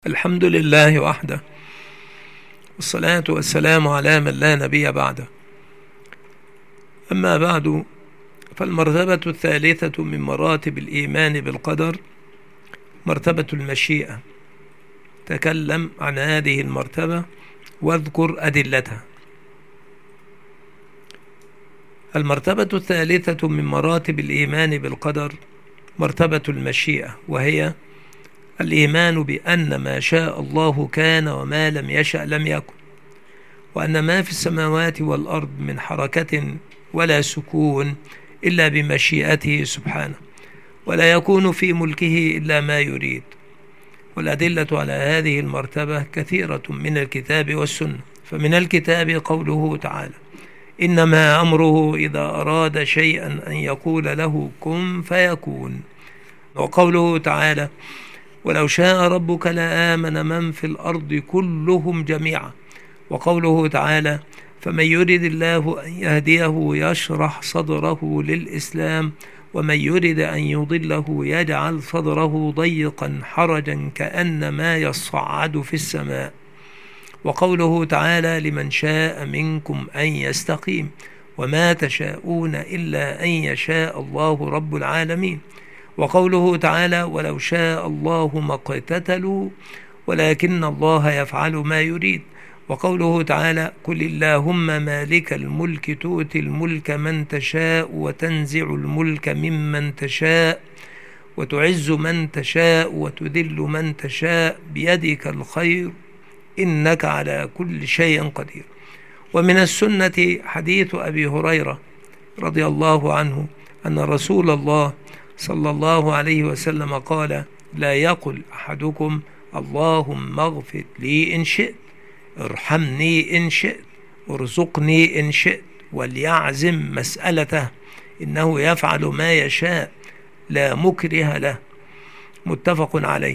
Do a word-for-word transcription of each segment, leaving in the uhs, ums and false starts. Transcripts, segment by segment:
الحمد لله وحده، والصلاة والسلام على من لا نبي بعده. أما بعد، فالمرتبة الثالثة من مراتب الإيمان بالقدر مرتبة المشيئة. تكلم عن هذه المرتبة واذكر أدلتها. المرتبة الثالثة من مراتب الإيمان بالقدر مرتبة المشيئة، وهي الإيمان بأن ما شاء الله كان وما لم يشأ لم يكن، وأن ما في السماوات والأرض من حركة ولا سكون إلا بمشيئته سبحانه، ولا يكون في ملكه إلا ما يريد. والأدلة على هذه المرتبة كثيرة من الكتاب والسنة. فمن الكتاب قوله تعالى: إنما أمره إذا أراد شيئا أن يقول له كن فيكون. وقوله تعالى: ولو شاء ربك لآمن من في الأرض كلهم جميعا. وقوله تعالى: فمن يرد الله أن يهديه يشرح صدره للإسلام، ومن يرد أن يضله يجعل صدره ضيقا حرجا كأنما يصعد في السماء. وقوله تعالى: لمن شاء منكم أن يستقيم، وما تشاءون إلا أن يشاء الله رب العالمين. وقوله تعالى: ولو شاء الله ما اقتتلوا ولكن الله يفعل ما يريد. وقوله تعالى: قل اللهم مالك الملك تؤتي الملك من تشاء وتنزع الملك ممن تشاء وتعز من تشاء وتذل من تشاء بيدك الخير إنك على كل شيء قدير. ومن السنة حديث أبي هريرة رضي الله عنه أن رسول الله صلى الله عليه وسلم قال: لا يقل أحدكم اللهم اغفر لي إن شئت، ارحمني إن شئت، ارزقني إن شئت، وليعزم مسألته، إنه يفعل ما يشاء لا مكره له. متفق عليه.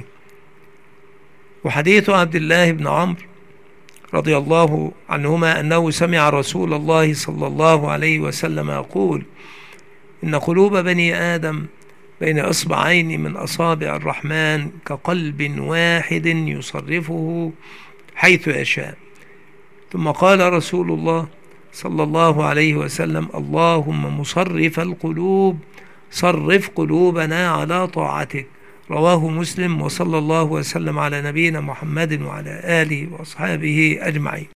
وحديث عبد الله بن عمرو رضي الله عنهما أنه سمع رسول الله صلى الله عليه وسلم يقول: إن قلوب بني آدم بين إصبعين من أصابع الرحمن كقلب واحد يصرفه حيث يشاء. ثم قال رسول الله صلى الله عليه وسلم: اللهم مصرف القلوب صرف قلوبنا على طاعتك. رواه مسلم. وصلى الله وسلم على نبينا محمد وعلى آله وأصحابه أجمعين.